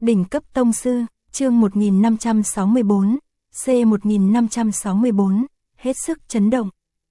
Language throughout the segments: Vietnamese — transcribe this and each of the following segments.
Đỉnh cấp tông sư, chương 1564, C1564, hết sức chấn động.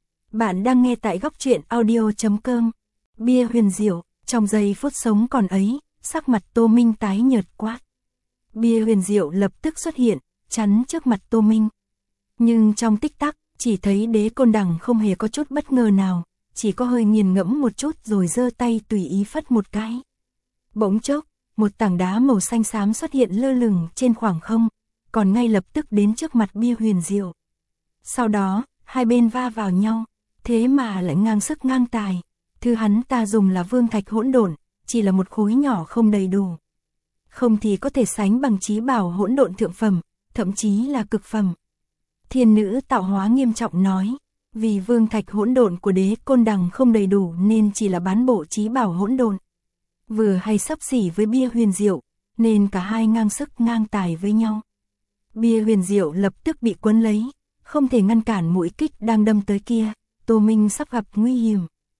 Bạn đang nghe tại góc truyện audio.com. Bia huyền diệu, trong giây phút sống còn ấy, sắc mặt Tô Minh tái nhợt quát. Bia huyền diệu lập tức xuất hiện, chắn trước mặt Tô Minh. Nhưng trong tích tắc, chỉ thấy Đế Côn Đằng không hề có chút bất ngờ nào, chỉ có hơi nghiền ngẫm một chút rồi giơ tay tùy ý phất một cái. Bỗng chốc, một tảng đá màu xanh xám xuất hiện lơ lửng trên khoảng không, còn ngay lập tức đến trước mặt bia huyền diệu. Sau đó, hai bên va vào nhau, thế mà lại ngang sức ngang tài. Thứ hắn ta dùng là vương thạch hỗn độn, chỉ là một khối nhỏ không đầy đủ. Không thì có thể sánh bằng chí bảo hỗn độn thượng phẩm, thậm chí là cực phẩm. Thiên nữ tạo hóa nghiêm trọng nói, vì vương thạch hỗn độn của Đế Côn Đằng không đầy đủ nên chỉ là bán bộ chí bảo hỗn độn. Vừa hay xấp xỉ với bia huyền diệu, nên cả hai ngang sức ngang tài với nhau. Bia huyền diệu lập tức bị quấn lấy, không thể ngăn cản mũi kích đang đâm tới kia, Tô Minh sắp gặp nguy hiểm.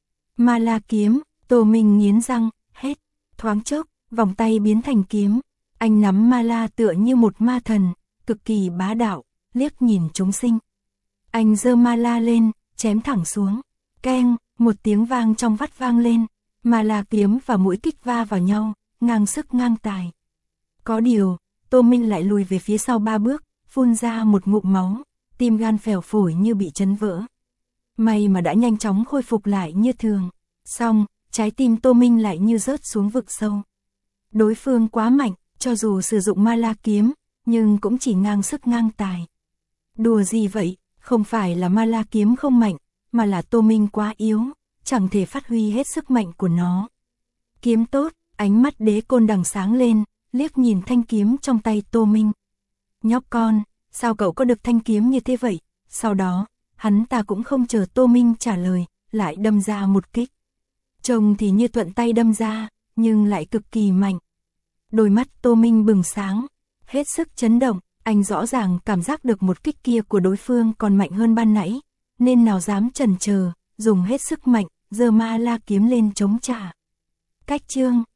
Ma La kiếm, Tô Minh nghiến răng, hét, thoáng chốc, vòng tay biến thành kiếm, anh nắm Ma La tựa như một ma thần, cực kỳ bá đạo, liếc nhìn chúng sinh. Anh giơ Ma La lên, chém thẳng xuống, keng, một tiếng vang trong vắt vang lên. Ma La kiếm và mũi kích va vào nhau, ngang sức ngang tài. Có điều, Tô Minh lại lùi về phía sau 3 bước, phun ra một ngụm máu, tim gan phèo phổi như bị chấn vỡ. May mà đã nhanh chóng khôi phục lại như thường. Xong, trái tim Tô Minh lại như rớt xuống vực sâu. Đối phương quá mạnh, cho dù sử dụng Ma La kiếm, nhưng cũng chỉ ngang sức ngang tài. Đùa gì vậy, không phải là Ma La kiếm không mạnh, mà là Tô Minh quá yếu, chẳng thể phát huy hết sức mạnh của nó. Kiếm tốt, ánh mắt Đế Côn Đằng sáng lên, liếc nhìn thanh kiếm trong tay Tô Minh. Nhóc con, sao cậu có được thanh kiếm như thế vậy? Sau đó, hắn ta cũng không chờ Tô Minh trả lời, lại đâm ra một kích. Trông thì như thuận tay đâm ra, nhưng lại cực kỳ mạnh. Đôi mắt Tô Minh bừng sáng, hết sức chấn động, anh rõ ràng cảm giác được một kích kia của đối phương còn mạnh hơn ban nãy, nên nào dám chần chờ, dùng hết sức mạnh, giơ Ma La kiếm lên chống trả. Cách chương